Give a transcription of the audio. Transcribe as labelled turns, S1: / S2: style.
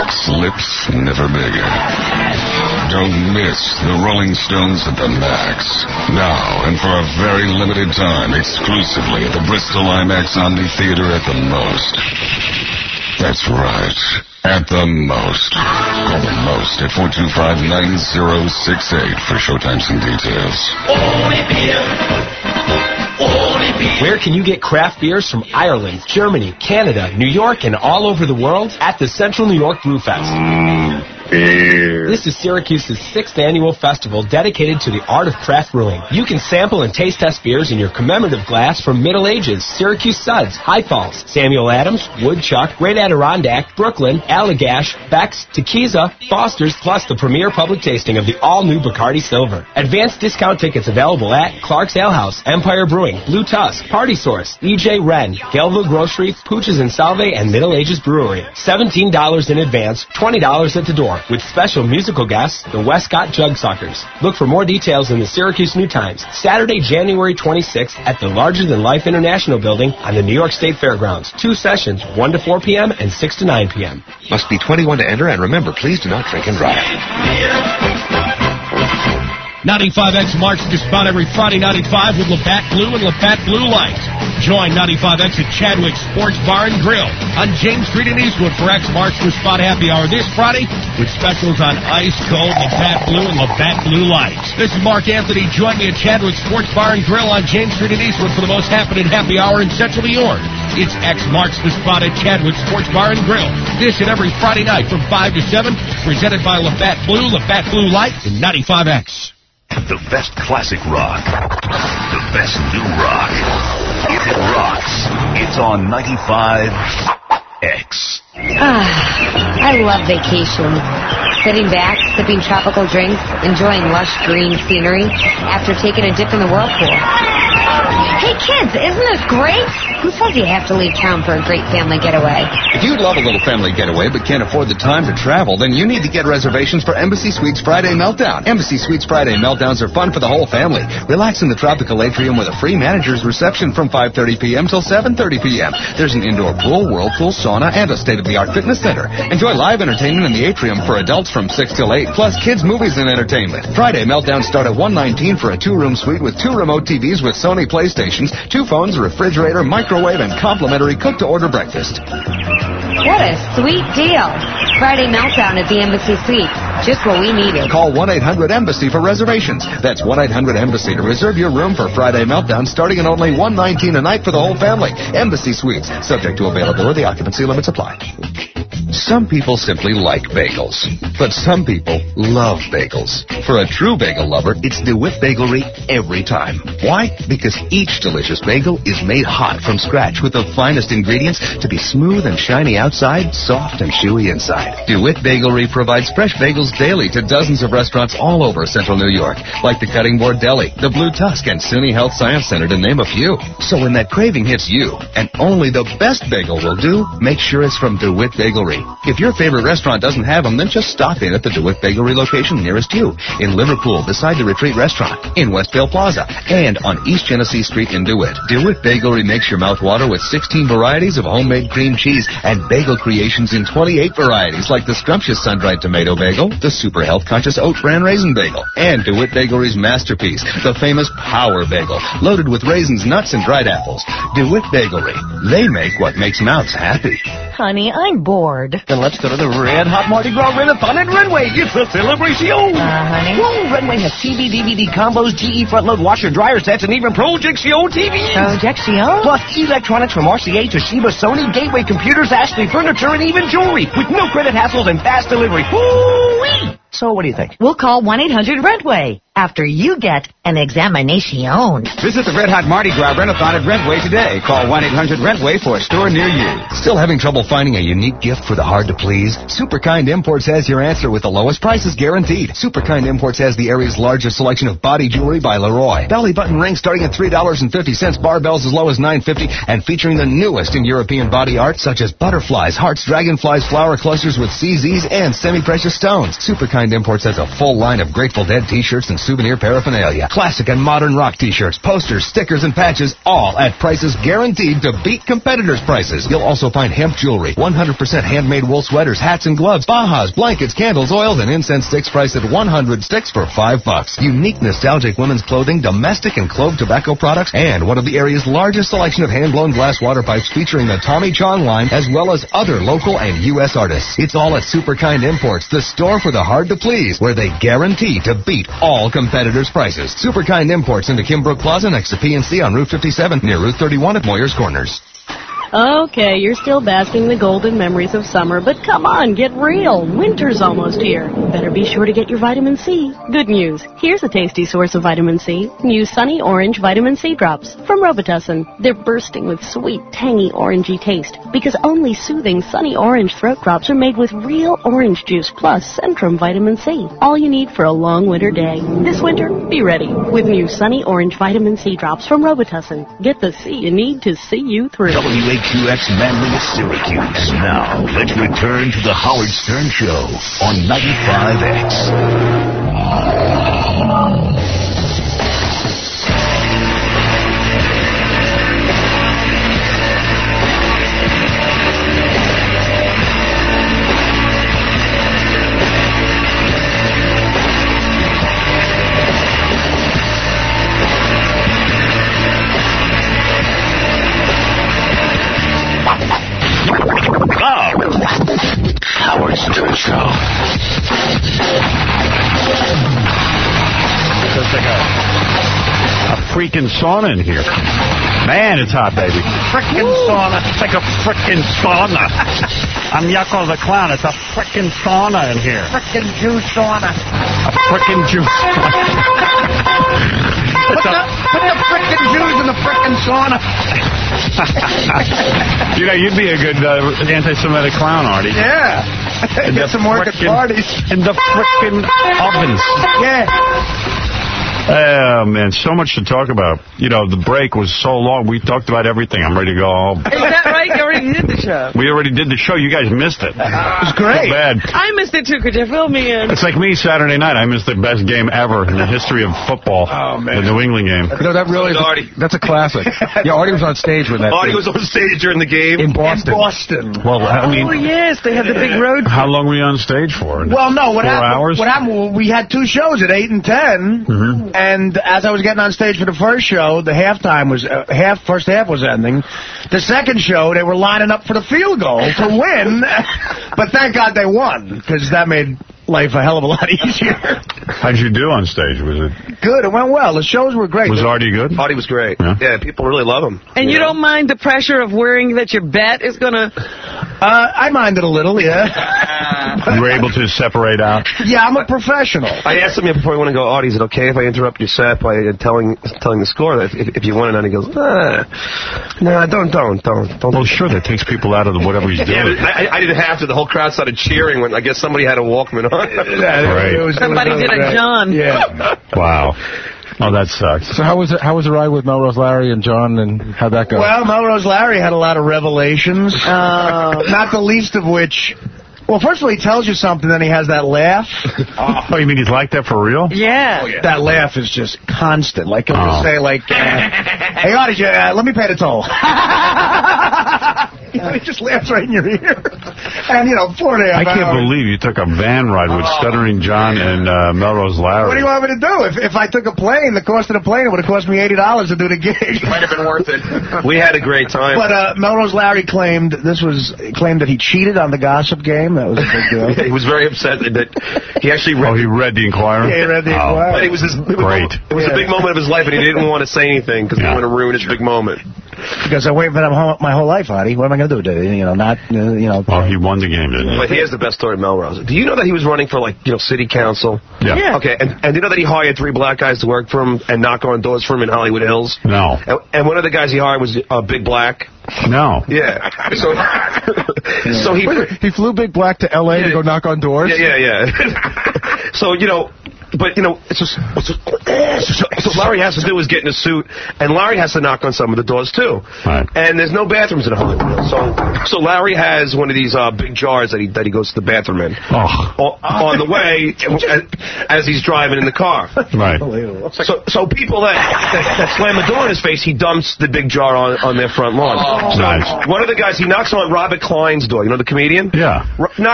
S1: Mark's lips never bigger. Don't miss the Rolling Stones at the Max. Now, and for a very limited time, exclusively at the Bristol IMAX Omni Theater at the Most. That's right. At the Most. Call the Most at 425-9068 for showtimes and details.
S2: Where can you get craft beers from Ireland, Germany, Canada, New York, and all over the world? At the Central New York Brew Fest.
S1: Beer.
S2: This is Syracuse's 6th annual festival dedicated to the art of craft brewing. You can sample and taste test beers in your commemorative glass from Middle Ages, Syracuse Suds, High Falls, Samuel Adams, Woodchuck, Great Adirondack, Brooklyn, Allagash, Beck's, Tequiza, Foster's, plus the premier public tasting of the all-new Bacardi Silver. Advanced discount tickets available at Clark's Ale House, Empire Brewing, Blue Tusk, Party Source, E.J. Wren, Galeville Grocery, Pooches and Salve, and Middle Ages Brewery. $17 in advance, $20 at the door. With special musical guests, the Westcott Jugsuckers. Look for more details in the Syracuse New Times, Saturday, January 26th at the Larger Than Life International Building on the New York State Fairgrounds. 2 sessions, 1 to 4 p.m. and 6 to 9 p.m.
S3: Must be 21 to enter, and remember, please do not drink and drive.
S4: 95X marks the spot every Friday night at 5 with Labatt Blue and Labatt Blue Lights. Join 95X at Chadwick Sports Bar and Grill on James Street in Eastwood for X Marks the Spot Happy Hour this Friday with specials on Ice Cold, Labatt Blue, and Labatt Blue Lights. This is Mark Anthony. Join me at Chadwick Sports Bar and Grill on James Street in Eastwood for the most happening happy hour in Central New York. It's X Marks the Spot at Chadwick Sports Bar and Grill. This and every Friday night from 5 to 7, presented by Labatt Blue Lights, and 95X.
S5: The best classic rock. The best new rock. If it rocks, it's on 95X.
S6: I love vacations. Sitting back, sipping tropical drinks, enjoying lush green scenery after taking a dip in the whirlpool. Hey kids, isn't this great? Who says you have to leave town for a great family getaway?
S3: If you'd love a little family getaway but can't afford the time to travel, then you need to get reservations for Embassy Suites Friday Meltdown. Embassy Suites Friday Meltdowns are fun for the whole family. Relax in the tropical atrium with a free manager's reception from 5:30 p.m. till 7:30 p.m. There's an indoor pool, whirlpool, sauna, and a state-of-the-art fitness center. Enjoy live entertainment in the atrium for adults from 6 till 8, plus kids' movies and entertainment. Friday Meltdowns start at $119 for a 2-room suite with 2 remote TVs with Sony PlayStations, 2 phones, a refrigerator, microwave, and complimentary cook-to-order breakfast.
S6: What a sweet deal. Friday Meltdown at the Embassy Suites. Just what we needed.
S3: Call 1-800-EMBASSY for reservations. That's 1-800-EMBASSY to reserve your room for Friday Meltdown starting at only $119 a night for the whole family. Embassy Suites. Subject to availability. Occupancy limits apply. Some people simply like bagels, but some people love bagels. For a true bagel lover, it's DeWitt Bagelery every time. Why? Because each delicious bagel is made hot from scratch with the finest ingredients to be smooth and shiny outside, soft and chewy inside. DeWitt Bagelery provides fresh bagels daily to dozens of restaurants all over Central New York, like the Cutting Board Deli, the Blue Tusk, and SUNY Health Science Center, to name a few. So when that craving hits you, and only the best bagel will do, make sure it's from DeWitt Bagelery. If your favorite restaurant doesn't have them, then just stop in at the DeWitt Bagelery location nearest you, in Liverpool beside the Retreat Restaurant, in Westvale Plaza, and on East Genesee Street in DeWitt. DeWitt Bagelery makes your mouth water with 16 varieties of homemade cream cheese and bagel creations in 28 varieties, like the scrumptious sun-dried tomato bagel, the super health-conscious oat bran raisin bagel, and DeWitt Bagelery's masterpiece, the famous Power Bagel, loaded with raisins, nuts, and dried apples. DeWitt Bagelery. They make what makes mouths happy.
S7: Honey, I'm bored.
S8: Then let's go to the Red Hot Mardi Gras Renathon at Redway. It's a celebration.
S7: Honey?
S8: Woo, Redway has TV, DVD combos, GE front-load washer dryer sets, and even Projection TVs.
S7: Projection?
S8: Plus electronics from RCA, Toshiba, Sony, Gateway Computers, Ashley Furniture, and even jewelry with no credit hassles and fast delivery. Woo-wee! So what do you think?
S7: We'll call 1-800-REDWAY after you get an examination.
S9: Visit the Red Hot Mardi Gras Renathon at Redway today. Call 1-800-REDWAY for a store near you.
S3: Still having trouble finding a unique gift for the hard-to-please? Superkind Imports has your answer with the lowest prices guaranteed. Superkind Imports has the area's largest selection of body jewelry by Leroy. Belly button rings starting at $3.50, barbells as low as $9.50, and featuring the newest in European body art, such as butterflies, hearts, dragonflies, flower clusters with CZs, and semi-precious stones. Superkind Imports has a full line of Grateful Dead t-shirts and souvenir paraphernalia. Classic and modern rock t-shirts, posters, stickers, and patches, all at prices guaranteed to beat competitors' prices. You'll also find hemp jewelry, 100% handmade wool sweaters, hats and gloves, bajas, blankets, candles, oils, and incense sticks priced at 100 sticks for $5. Unique nostalgic women's clothing, domestic and clove tobacco products, and one of the area's largest selection of hand-blown glass water pipes featuring the Tommy Chong line, as well as other local and U.S. artists. It's all at Superkind Imports, the store for the hard to please, where they guarantee to beat all competitors' prices. Superkind Imports into Kimbrook Plaza next to PNC on Route 57 near Route 31 at Moyer's Corners.
S10: Okay, you're still basking in the golden memories of summer, but come on, get real. Winter's almost here. Better be sure to get your vitamin C. Good news. Here's a tasty source of vitamin C. New Sunny Orange Vitamin C Drops from Robitussin. They're bursting with sweet, tangy, orangey taste because only soothing Sunny Orange throat drops are made with real orange juice plus Centrum Vitamin C. All you need for a long winter day. This winter, be ready with new Sunny Orange Vitamin C Drops from Robitussin. Get the C you need to see you through.
S5: WAQX Manly, Syracuse. Now, let's return to the Howard Stern Show on 95X. Howard Stern Show.
S11: It's like a freaking sauna in here. Man, it's hot, baby. Frickin' sauna. It's like a frickin' sauna. I'm Yucko the Clown. It's a frickin' sauna in here.
S12: Frickin' juice sauna.
S11: A frickin' juice sauna.
S12: Put the frickin' Jews in the frickin' sauna.
S11: You know, you'd be a good anti-Semitic clown, Artie.
S12: Yeah. Get some work at parties.
S11: In the frickin' ovens.
S12: Yeah.
S11: Oh, man, so much to talk about. You know, the break was so long. We talked about everything. I'm ready to go home.
S13: Is that right? You already did the show.
S11: We already did the show. You guys missed it. It was
S12: great.
S11: So bad.
S13: I missed it, too. Could you fill me in?
S11: It's like me Saturday night. I missed the best game ever in the history of football.
S14: Oh, man.
S11: The New England game.
S14: You know, that really is that's a classic. Yeah, Artie was on stage with that.
S15: Artie was on stage during the game.
S14: In Boston.
S11: Well, I mean...
S13: Oh, yes. They had the big road.
S11: How long were you on stage for?
S12: Well, no. What
S11: 4
S12: happened,
S11: hours?
S12: What happened, well, we had two shows at 8 and 10, and as I was getting on stage for the first show, the halftime was, first half was ending. The second show, they were lining up for the field goal to win, but thank God they won, because that made life a hell of a lot easier.
S11: How'd you do on stage? Was it
S12: good? It went well. The shows were great.
S11: Was Artie good?
S15: Artie was great. Yeah, people really love him.
S13: And you don't mind the pressure of worrying that your bet is going to...
S12: I minded a little, yeah.
S11: You were able to separate out?
S12: Yeah, I'm a professional.
S15: I asked him before we went to go, Artie, is it okay if I interrupt your set by telling the score that if you won it? And he goes, no, don't.
S11: Well, sure, that takes people out of whatever he's doing.
S15: Yeah, I didn't have to. The whole crowd started cheering when I guess somebody had a Walkman on.
S11: Right.
S13: Somebody did a John.
S12: Yeah.
S11: Wow. Oh, that sucks.
S14: So how was the ride with Melrose Larry and John, and how'd that go?
S12: Well, Melrose Larry had a lot of revelations, not the least of which... Well, first of all, he tells you something, then he has that laugh.
S11: Oh, you mean he's like that for real?
S13: Yeah.
S12: Oh, yeah. That laugh is just constant. Like, he'll just say, like, hey, Artie, let me pay the toll. He just laughs right in your ear. And, 4.5 hours.
S11: I can't believe you took a van ride with Stuttering John and Melrose Larry.
S12: What do you want me to do? If I took a plane, the cost of the plane, it would have cost me $80 to do the gig.
S15: Might have been worth it. We had a great time.
S12: But Melrose Larry claimed that he cheated on the gossip game. That was a big deal.
S15: He was very upset that he actually read...
S11: Oh, he read the Inquirer?
S12: Yeah, he read the Inquirer.
S15: But it was a big moment of his life, and he didn't want to say anything because he didn't want to ruin his big moment.
S12: Because I waited for them my whole life, Artie. What am I going to do?
S11: Well, he won the game, didn't he?
S15: But here's the best story of Melrose. Do you know that he was running for, city council?
S11: Yeah.
S15: Okay, and do you know that he hired 3 black guys to work for him and knock on doors for him in Hollywood Hills?
S11: No.
S15: And one of the guys he hired was Big Black.
S11: No.
S15: Yeah. So he
S14: flew Big Black to L.A. to go knock on doors?
S15: Yeah. So, But, you know, so Larry has to do is get in a suit, and Larry has to knock on some of the doors, too.
S11: Right.
S15: And there's no bathrooms in Hollywood. So Larry has one of these big jars that he goes to the bathroom in. On the way, as he's driving in the car.
S11: Right.
S15: So people that slam a door in his face, he dumps the big jar on their front lawn.
S11: Nice.
S15: One of the guys, he knocks on Robert Klein's door. You know the comedian?
S11: Yeah.